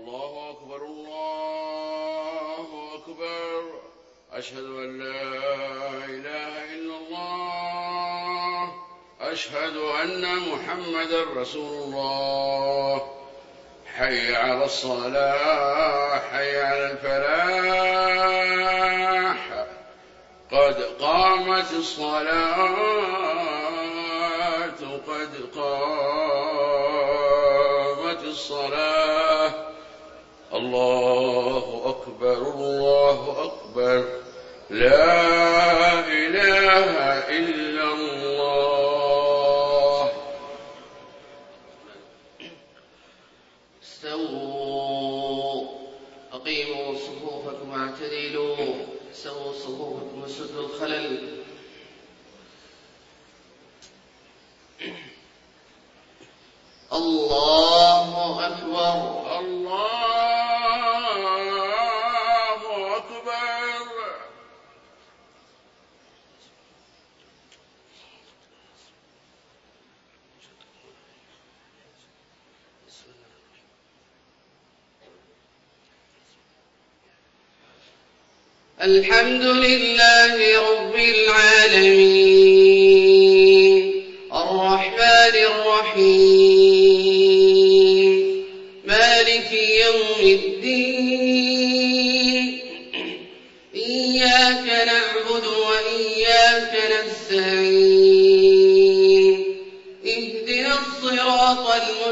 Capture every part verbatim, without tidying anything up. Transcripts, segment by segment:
الله أكبر الله أكبر أشهد أن لا إله إلا الله أشهد أن محمدا رسول الله حي على الصلاة حي على الفلاح قد قامت الصلاة قد قامت الصلاة الله أكبر الله أكبر لا إله إلا الله. استووا أقيموا صفوفكم واعتدلوا سووا صفوفكم وسدوا الخلل. الله أكبر الله أكبر. الحمد لله رب العالمين الرحمن الرحيم مالك يوم الدين إياك نعبد وإياك نستعين اهدنا الصراط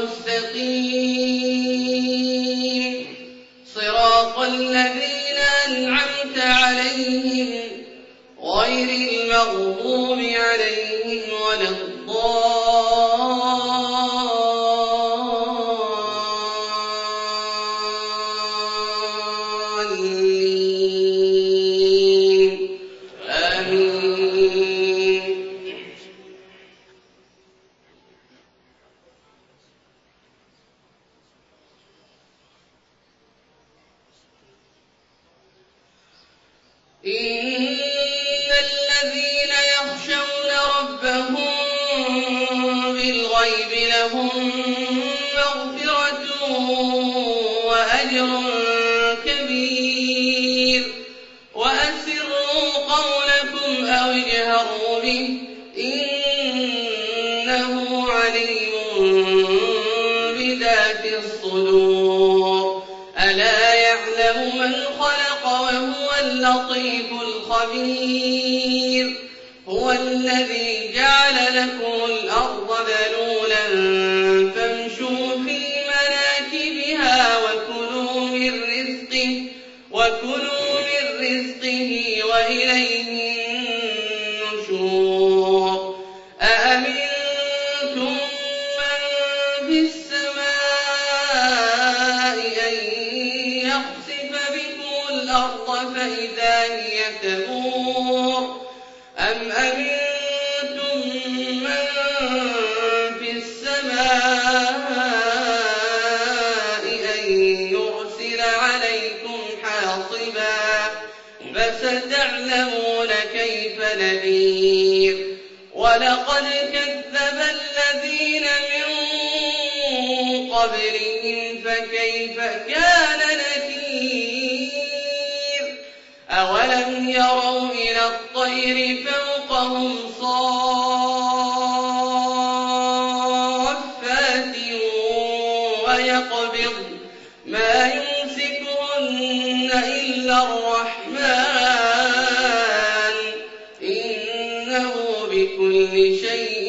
المستقيم صراط الذين أنعمت عليهم غير المغضوب عليهم ولا الضالين آمين. إن الذين يخشون ربهم بالغيب لهم مغفرة وأجر كبير وأسروا قولكم أو اجهروا به إنه عليم بذات الصدور ألا يعلم من خلق وهو اللطيف الخبير هو الذي جعل لكم الأرض ذلولا فامشوا في مناكبها وكلوا من رزقه وكلوا من رزقه وإليه النشور. أأمنتم من في السماء أن يخسف بكم الأرض فإذا هي تمور أم أمنتم من في السماء أن يرسل عليكم حاصبا فستعلمون كيف نذير. ولقد كذب الذين من قبلهم فكيف كان نكير. أولم يروا إلى الطير فوقهم صافات ويقبض ما يمسكهن إلا الرحمن إنه بكل شيء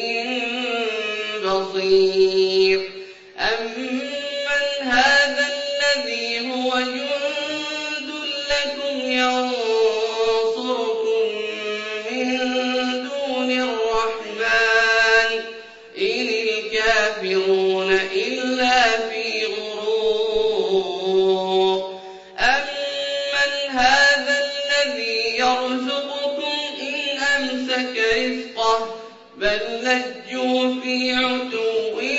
بصير. أمن هذا الذي هو جند لكم ينصركم من دون الرحمن إن الكافرون إلا في غرور. أمن هذا الذي يرزقكم إن أمسك رزقه بل لجوا في عتو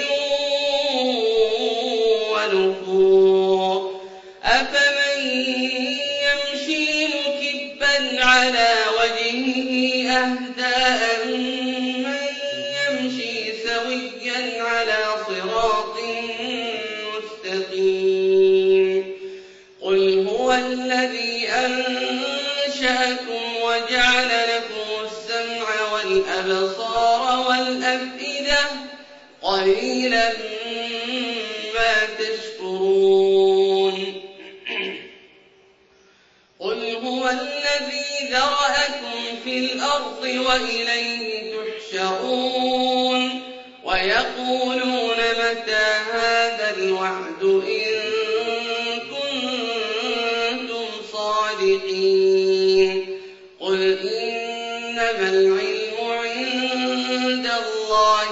ونفور. أفمن يمشي مكبا على وجهه أهدى أمن يمشي سويا على صراط مستقيم. قليلا ما تشكرون قل هو الذي ذرأكم في الأرض وإليه تحشرون ويقولون متى هذا الوعد إن كنتم صادقين قل إنما العلم عند الله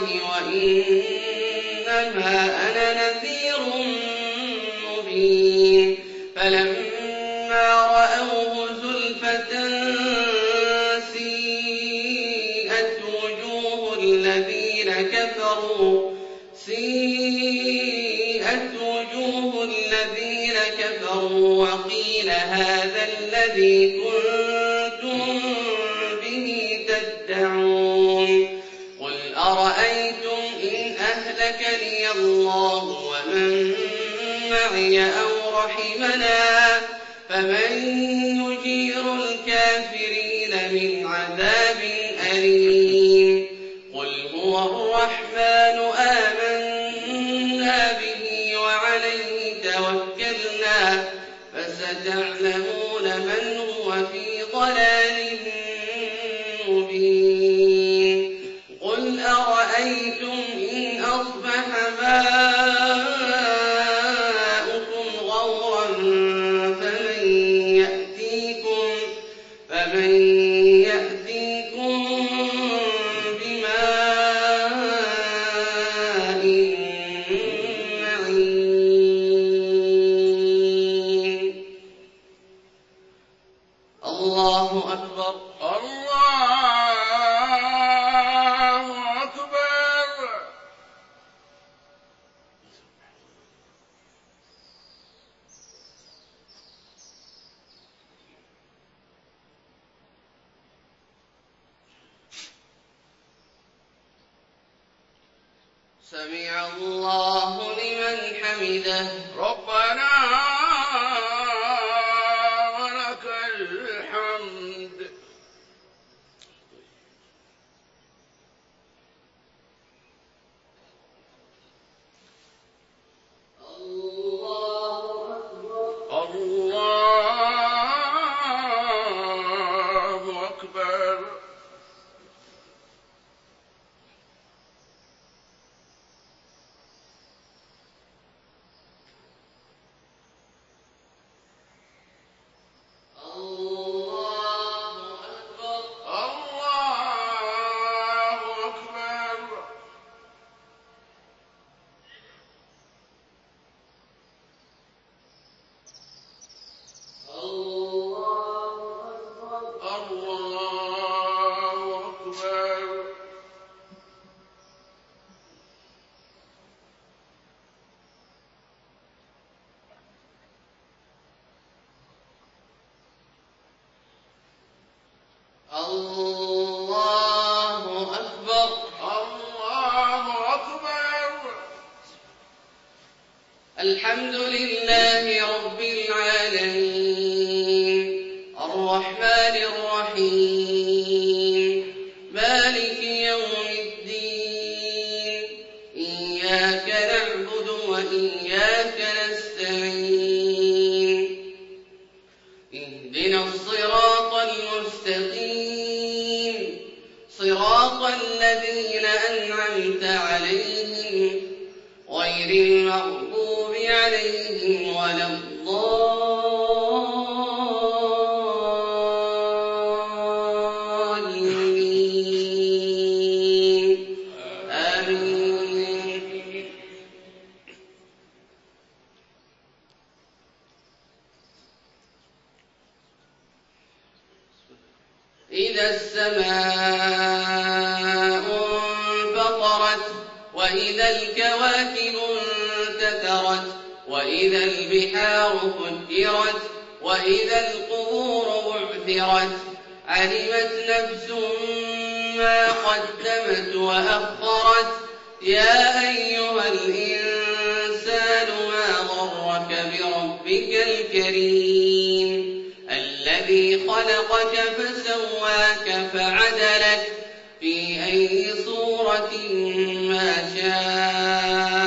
وإنما أنا نذير مبين فلما رأوه زلفة سيئت وجوه الذين كفروا سيئت وجوه الذين كفروا وقيل هذا الذي كنتم به تدعون قل أرأيتم إن أهلكني الله ومن معي أو رحمنا فمن يجير الكافرين من عذاب أليم قل هو الرحمن آمنا به وعليه توكلنا فستعلمون من هو في ضلال مبين قل أرأيتم إن أصبح ماؤكم غورا فمن يأتيكم فمن يأتيكم بماء معين الله أكبر الله أكبر. سمع الله لمن حمده ربنا ولك الحمد. الله أكبر الله أكبر. الله أكبر الله أكبر. الحمد لله رب العالمين الرحمن الرحيم مالك يوم الدين إياك نعبد وإياك نستعين اهدنا الصراط المستقيم صراط الذين أنعمت عليهم غير المغضوب عليهم ولا الضالين آمين. إذا السماء انفطرت وإذا الكواكب انتثرت وإذا البحار فجرت وإذا القبور بعثرت علمت نفس ما قدمت وأخرت يا أيها الإنسان ما غرك بربك الكريم الذي خلقك فسواك فعدلك في أي صورة ما شاء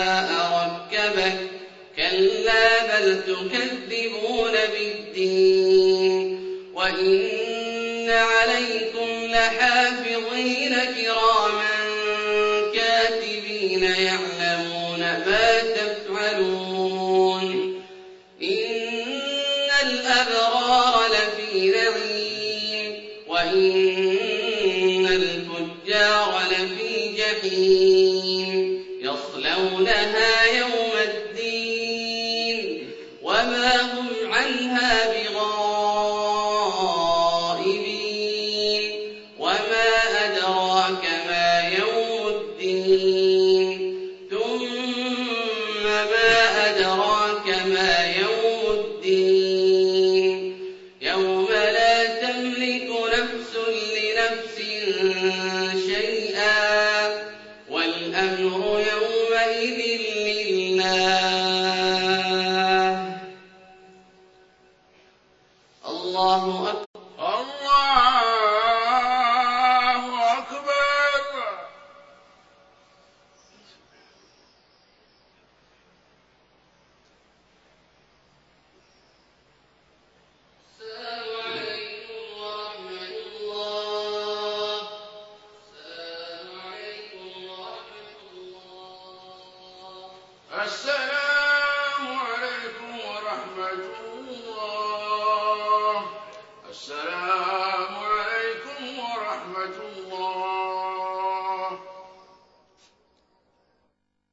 كلا بل تكذبون بالدين وإن عليكم لحافظين كراما كاتبين يعلمون ما تفعلون إن الأبرار لفي نعيم وإن الفجار لفي جحيم يصلونها يوم الدين وما هم عنها بغائبين وما أدراك ما يوم الدين ثم ما أدراك ما يوم الدين يوم لا تملك نفس لنفس شيئا والأمر يومئذ لله. الله أكبر. الله أكبر. السلام عليكم ورحمة الله. السلام عليكم ورحمة الله. السلام عليكم ورحمة الله. السلام